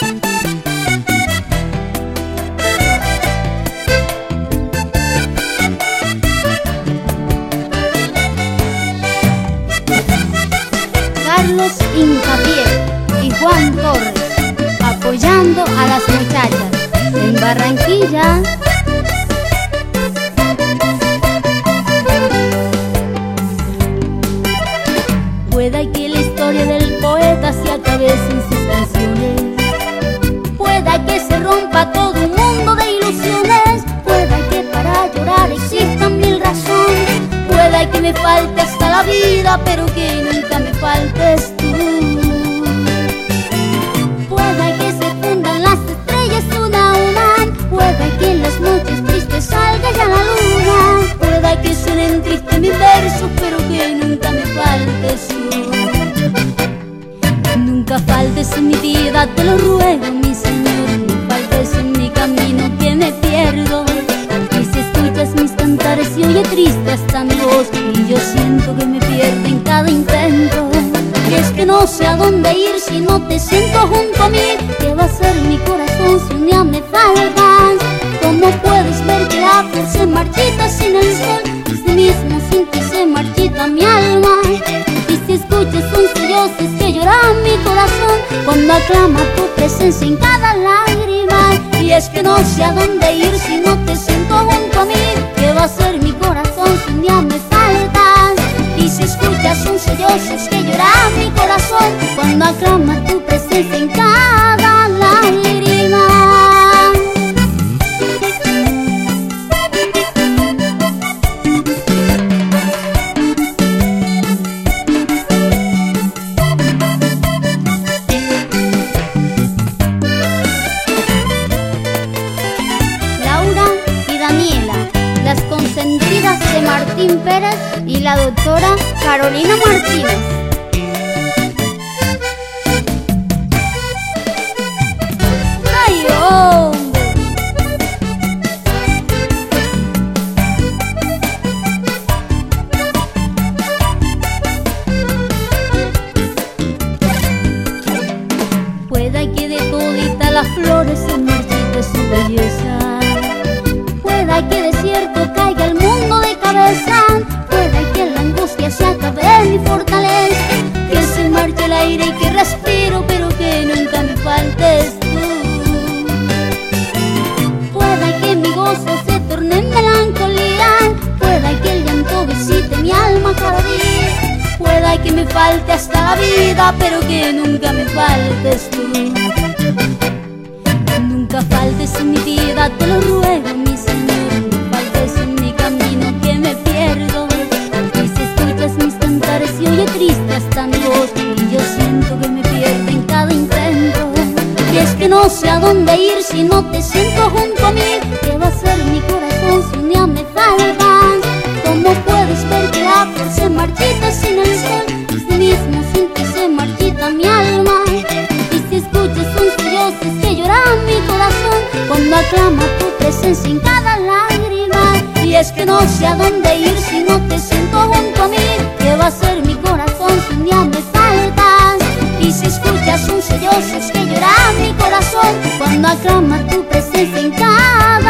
Carlos Hincapié y Juan Torres, apoyando a las muchachas en Barranquilla. Pueda que la historia del poeta se acabe sin sus canciones, pueda que se rompa todo un mundo de ilusiones, pueda que para llorar existan mil razones, pueda que me falte hasta la vida, pero que nunca me faltes tú. Pueda que se fundan las estrellas una a una, pueda que en las noches tristes salga ya la luna, pueda que suenen tristes mis versos, pero que nunca me faltes tú. Nunca faltes en mi vida, te lo ruego, mi Señor, no faltes en mi camino que me pierdo. Y si escuchas mis cantares y oye triste hasta mi voz, y yo siento que me pierdo en cada intento. Y es que no sé a dónde ir si no te siento junto a mí. ¿Qué va a ser mi corazón si un día me faltas? ¿Cómo puedes ver que la flor se marchita sin el sol? Así mismo sin ti se marchita mi alma. Y si escuchas un sollozo es que llora mi corazón cuando aclama tu presencia en cada lágrima. Y es que no sé a dónde ir si no te siento junto a mí. ¿Qué va a ser mi corazón si un día me faltas? Y si escuchas un sollozo es que llora mi corazón cuando aclama tu presencia en cada lágrima. De Martín Pérez y la doctora Carolina Martínez. ¡Ay, hombre! Pueda que de todita las flores se marchite su belleza, pueda que de cierto caiga el mundo de cabeza, pueda que la angustia se acabe en mi fortaleza, que se marche el aire y que respiro, pero que nunca me faltes tú. Pueda que mi gozo se torne en melancolía, pueda que el llanto visite mi alma cada día, pueda que me falte hasta la vida, pero que nunca me faltes tú. Nunca faltes en mi vida, te lo ruego, mi Señor, no faltes en mi camino que me pierdo. Y si escuchas mis cantares y oye triste hasta mi voz, y yo siento que me pierdo en cada intento. Y es que no sé a dónde ir si no te siento junto a mí. ¿Qué va a ser mi corazón si un día me faltas? ¿Cómo puedes ver que la flor se marchita sin el sol? Así mismo sin ti se marchita mi alma. Y si escuchas un sollozo es que llora mi corazón cuando aclama tu presencia en cada lágrima. Y es que no sé a dónde ir si no te siento junto a mí. ¿Qué va a ser mi corazón si un día me faltas? Y si escuchas un sollozo es que llora mi corazón cuando aclama tu presencia en cada